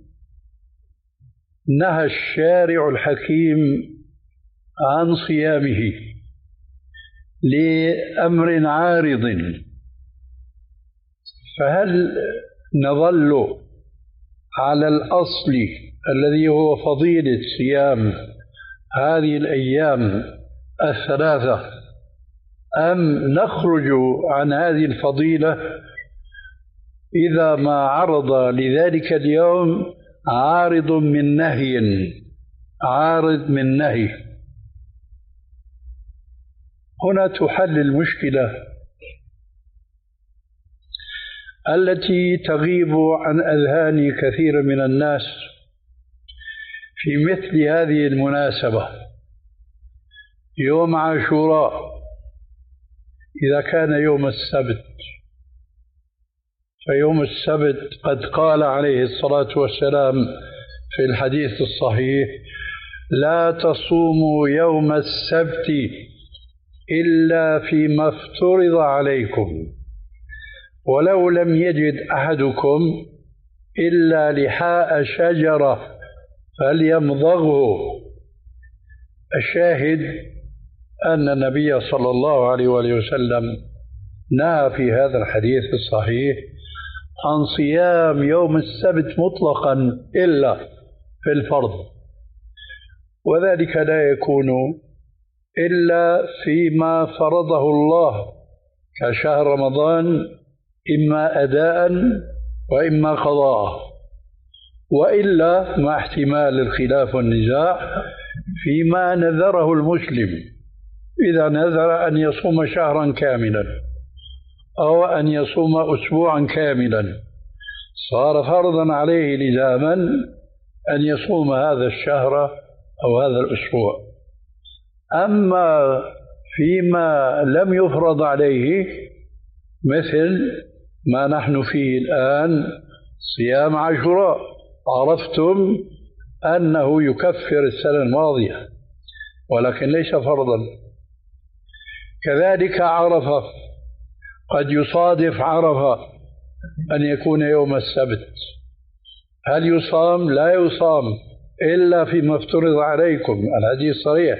نهى الشارع الحكيم عن صيامه لأمر عارض، فهل نظل على الأصل الذي هو فضيلة صيام هذه الأيام الثلاثة، أم نخرج عن هذه الفضيلة إذا ما عرض لذلك اليوم عارض من نهي عارض من نهي؟ هنا تحل المشكلة التي تغيب عن أذهان كثير من الناس في مثل هذه المناسبة. يوم عاشوراء إذا كان يوم السبت، فيوم السبت قد قال عليه الصلاة والسلام في الحديث الصحيح: لا تصوموا يوم السبت إلا فيما افترض عليكم، ولو لم يجد أحدكم إلا لحاء شجرة فليمضغه. الشاهد أن النبي صلى الله عليه وآله وسلم نهى في هذا الحديث الصحيح عن صيام يوم السبت مطلقا إلا في الفرض، وذلك لا يكون إلا فيما فرضه الله كشهر رمضان، إما أداء وإما قضاء، وإلا مع احتمال الخلاف والنزاع فيما نذره المسلم. إذا نذر أن يصوم شهرا كاملا أو أن يصوم أسبوعا كاملا صار فرضا عليه لزاما أن يصوم هذا الشهر أو هذا الأسبوع. أما فيما لم يفرض عليه مثل ما نحن فيه الآن صيام عاشوراء، عرفتم أنه يكفر السنة الماضية ولكن ليس فرضا. كذلك عرفة، قد يصادف عرفة أن يكون يوم السبت، هل يصام؟ لا يصام إلا فيما افترض عليكم، الحديث صريح.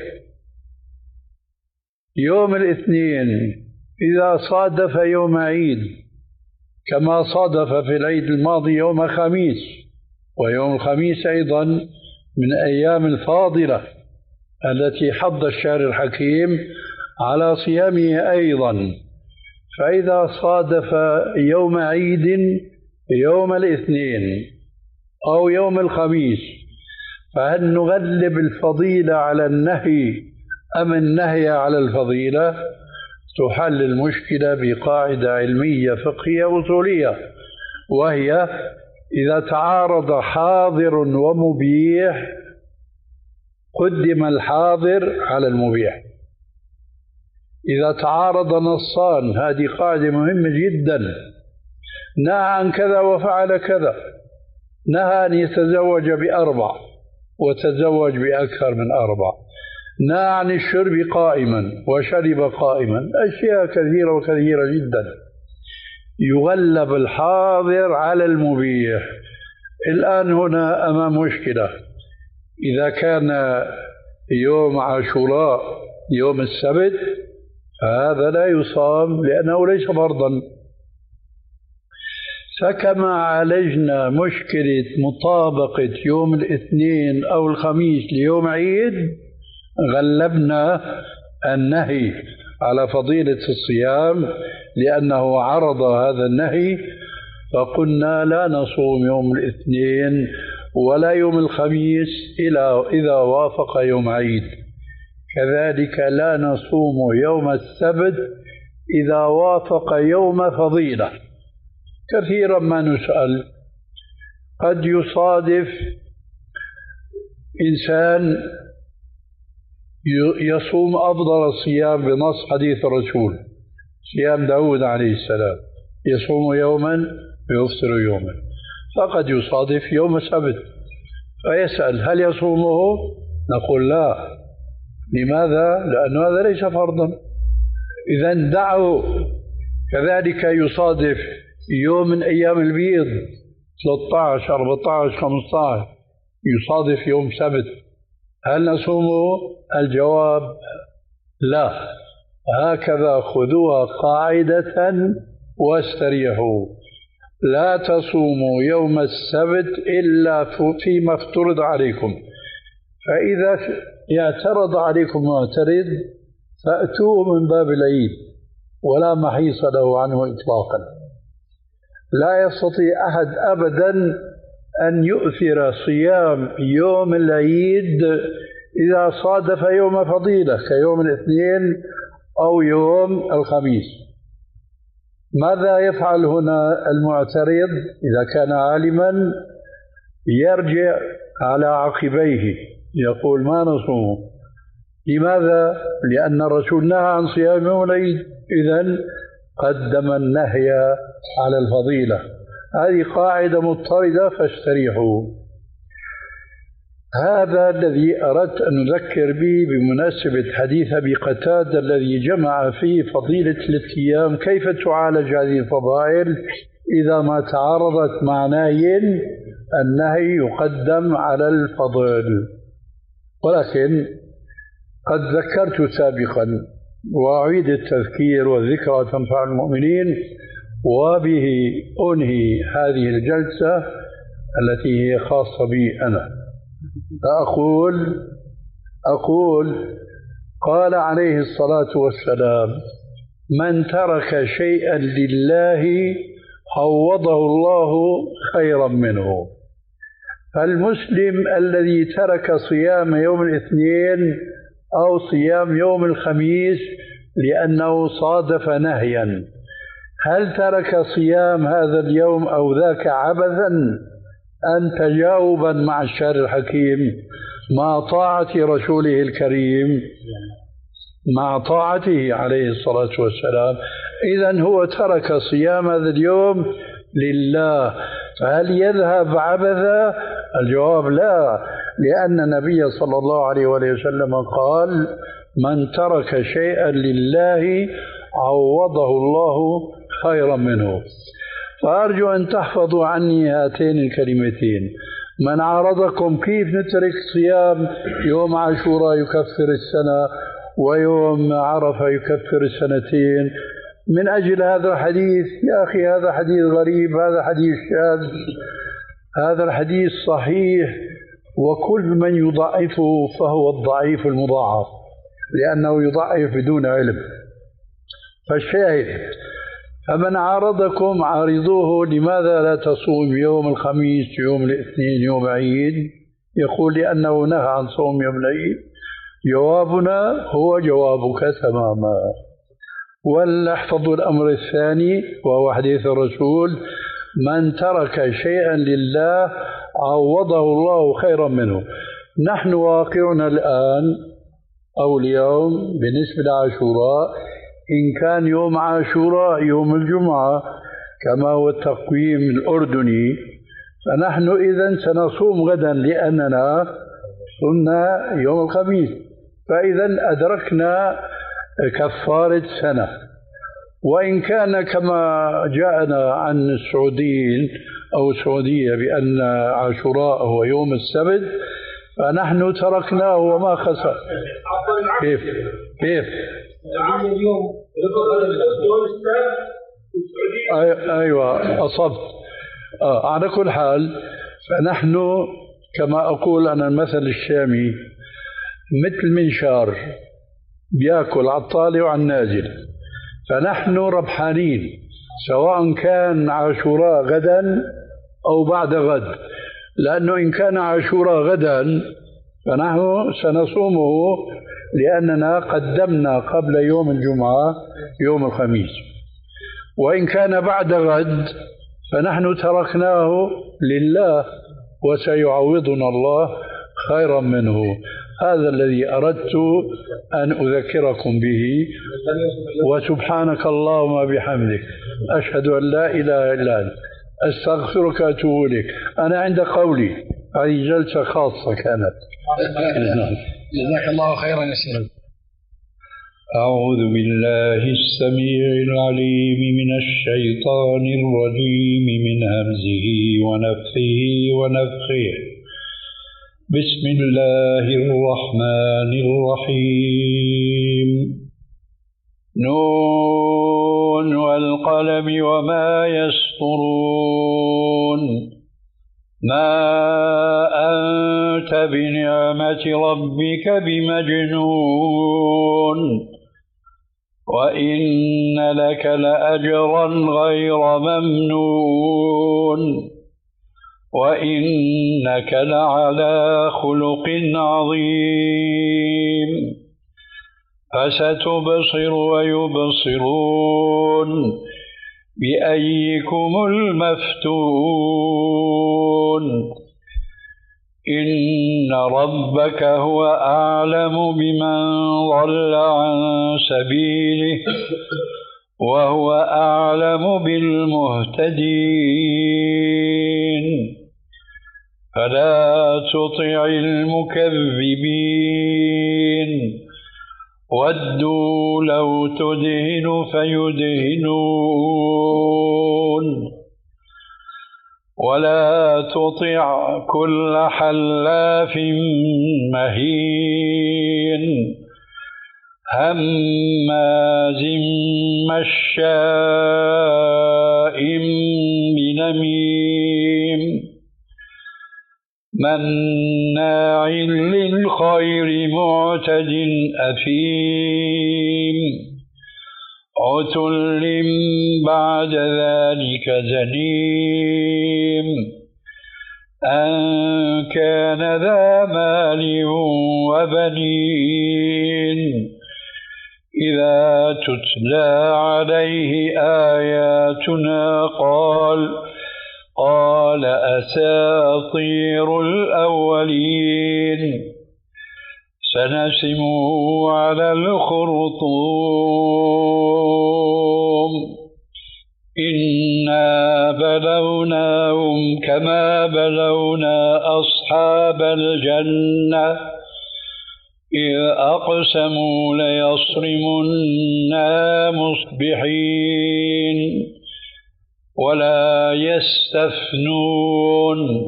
يوم الاثنين إذا صادف يوم عيد كما صادف في العيد الماضي يوم خميس، ويوم الخميس أيضا من أيام الفاضلة التي حض الشهر الحكيم على صيامه أيضا، فإذا صادف يوم عيد يوم الاثنين أو يوم الخميس، فهل نغلب الفضيلة على النهي أم النهي على الفضيلة؟ تحل المشكلة بقاعدة علمية فقهية أصولية، وهي إذا تعارض حاضر ومبيح قدم الحاضر على المبيح. إذا تعارض نصان، هذه قاعدة مهمة جدا، نهى عن كذا وفعل كذا، نهى أن يتزوج بأربع وتزوج بأكثر من أربع، نهى عن الشرب قائما وشرب قائما، أشياء كثيرة وكثيرة جدا. يغلب الحاضر على المبيح. الآن هنا أمام مشكلة، إذا كان يوم عاشوراء يوم السبت فهذا لا يصام لأنه ليس فرضا. فكما عالجنا مشكلة مطابقة يوم الاثنين أو الخميس ليوم عيد، غلبنا النهي على فضيلة الصيام لأنه عرض هذا النهي، فقلنا لا نصوم يوم الاثنين ولا يوم الخميس إلا إذا وافق يوم عيد. كذلك لا نصوم يوم السبت إذا وافق يوم فضيلة. كثيرا ما نسأل، قد يصادف إنسان يصوم أفضل الصيام بنص حديث الرسول، صيام داود عليه السلام، يصوم يوما ويفطر يوما، فقد يصادف يوم السبت فيسأل هل يصومه؟ نقول لا. لماذا؟ لأن هذا ليس فرضا، إذن دعه. كذلك يصادف يوم من أيام البيض ثلاثة عشر أربعة عشر خمسة عشر، يصادف يوم سبت، هل نصومه؟ الجواب لا. هكذا خذوها قاعدة واستريحوا، لا تصوموا يوم السبت إلا فيما افترض عليكم، فإذا يعترض عليكم معترض فأتوه من باب العيد ولا محيص له عنه إطلاقا. لا يستطيع أحد أبدا أن يؤثر صيام يوم العيد إذا صادف يوم فضيلة كيوم الاثنين أو يوم الخميس. ماذا يفعل هنا المعترض؟ إذا كان عالما يرجع على عقبيه يقول ما نصوم. لماذا؟ لأن الرسول نهى عن صيام يوم العيد، إذن قدم النهي على الفضيلة. هذه قاعدة مضطردة فاستريحوا. هذا الذي أردت أن أذكر به بمناسبة حديث أبي قتادة الذي جمع فيه فضيلة الأيام، كيف تعالج هذه الفضائل إذا ما تعارضت مع نهي. النهي يقدم على الفضل. ولكن قد ذكرت سابقا وأعيد التذكير، والذكرى تنفع المؤمنين، وبه أنهي هذه الجلسة التي هي خاصة بي أنا. أقول أقول قال عليه الصلاة والسلام: من ترك شيئا لله عوضه الله خيرا منه. فالمسلم الذي ترك صيام يوم الاثنين أو صيام يوم الخميس لأنه صادف نهيا، هل ترك صيام هذا اليوم أو ذاك عبثا أم تجاوبا مع الشهر الحكيم مع طاعة رسوله الكريم، مع طاعته عليه الصلاة والسلام؟ إذن هو ترك صيام هذا اليوم لله. فهل يذهب عبثا؟ الجواب لا، لأن النبي صلى الله عليه وسلم قال: من ترك شيئا لله عوضه الله خيرا منه. فأرجو أن تحفظوا عني هاتين الكلمتين: من عارضكم كيف نترك صيام يوم عاشوراء يكفر السنة ويوم عرفة يكفر السنتين من أجل هذا الحديث. يا أخي هذا حديث غريب، هذا حديث شاذ، هذا الحديث صحيح وكل من يضعفه فهو الضعيف المضاعف، لأنه يضعف بدون علم. فالشاهد: فمن عارضكم عارضوه لماذا لا تصوم يوم الخميس يوم الاثنين يوم عيد؟ يقول: لأنه نهى عن صوم يوم العيد. جوابنا هو جوابك تماما. ولنحفظ الأمر الثاني وهو حديث الرسول: من ترك شيئا لله عوضه الله خيرا منه. نحن واقعنا الآن أو اليوم بالنسبة لعاشوراء، إن كان يوم عاشوراء يوم الجمعة كما هو التقويم الأردني، فنحن إذن سنصوم غدا لأننا صمنا يوم الخميس، فإذن أدركنا كفارة سنة. وإن كان كما جاءنا عن السعوديين أو السعودية بأن عاشوراء هو يوم السبت، فنحن تركناه وما خسر. كيف؟ كيف؟ أيوة أصبت. آه على كل حال، فنحن كما أقول أنا المثل الشامي: مثل منشار بيأكل على الطالع وعلى النازل. فنحن ربحانين سواء كان عاشوراء غدا أو بعد غد، لأنه إن كان عاشوراء غدا فنحن سنصومه لأننا قدمنا قبل يوم الجمعة يوم الخميس. وإن كان بعد غد فنحن تركناه لله وسيعوضنا الله خيرا منه. هذا الذي أردت أن أذكركم به. وسبحانك اللهم بحمدك أشهد أن لا إله إلا أنت أستغفرك وأتوب إليك. أنا عند قولي هذه جلسة خاصة كانت. جزاك الله خيرا يا شيخ. أعوذ بالله السميع العليم من الشيطان الرجيم من همزه ونفخه ونفخه. بسم الله الرحمن الرحيم. نون والقلم وما يسطرون. ما أنت بنعمة ربك بمجنون، وإن لك لأجرا غير ممنون، وإنك لعلى خلق عظيم. فستبصر ويبصرون بأيكم المفتون. إن ربك هو أعلم بمن ضل عن سبيله وهو أعلم بالمهتدين. فلا تطع المكذبين ودوا لو تدهن فيدهنون. ولا تطع كل حلاف مهين هماز مشاء بنميم مناع للخير معتد أثيم عتل بعد ذلك زنيم أن كان ذا مال وبنين إذا تتلى عليه آياتنا قال قال أساطير الأولين سنسمه على الخرطوم إنا بلوناهم كما بلونا أصحاب الجنة إذ أقسموا ليصرمنها مصبحين ولا يستثنون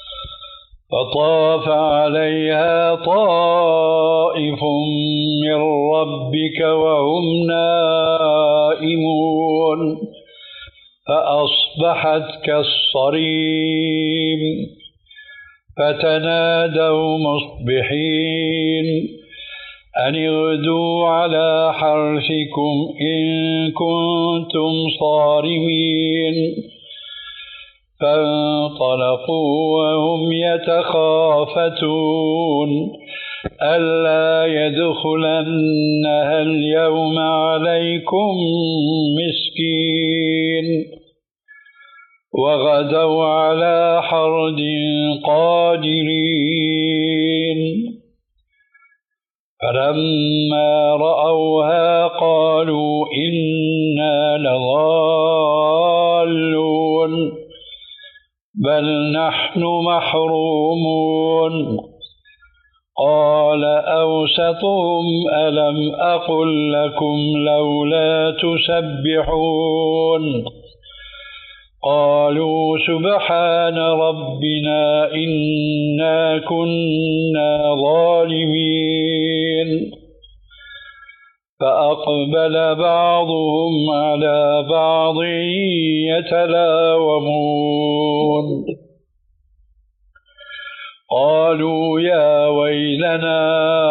فطاف عليها طائف من ربك وهم نائمون فأصبحت كالصريم فتنادوا مصبحين أن اغدوا على حرثكم إن كنتم صارمين فانطلقوا وهم يتخافتون ألا يدخلنها اليوم عليكم مسكين وغدوا على حرد قادرين فلما رأوها قالوا إنا لضالون بل نحن محرومون قال أوسطهم ألم أقل لكم لولا تسبحون قالوا سبحان ربنا إنا كنا ظالمين فأقبل بعضهم على بعض يتلاومون قالوا يا ويلنا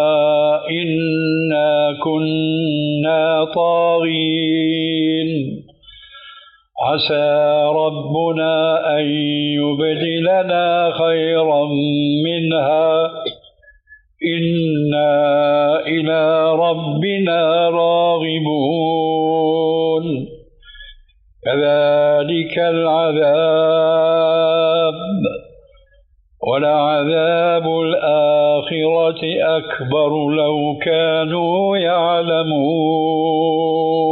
إنا كنا طاغين عسى ربنا أن يبدلنا خيرا منها إنا إلى ربنا راغبون كذلك العذاب ولعذاب الآخرة أكبر لو كانوا يعلمون.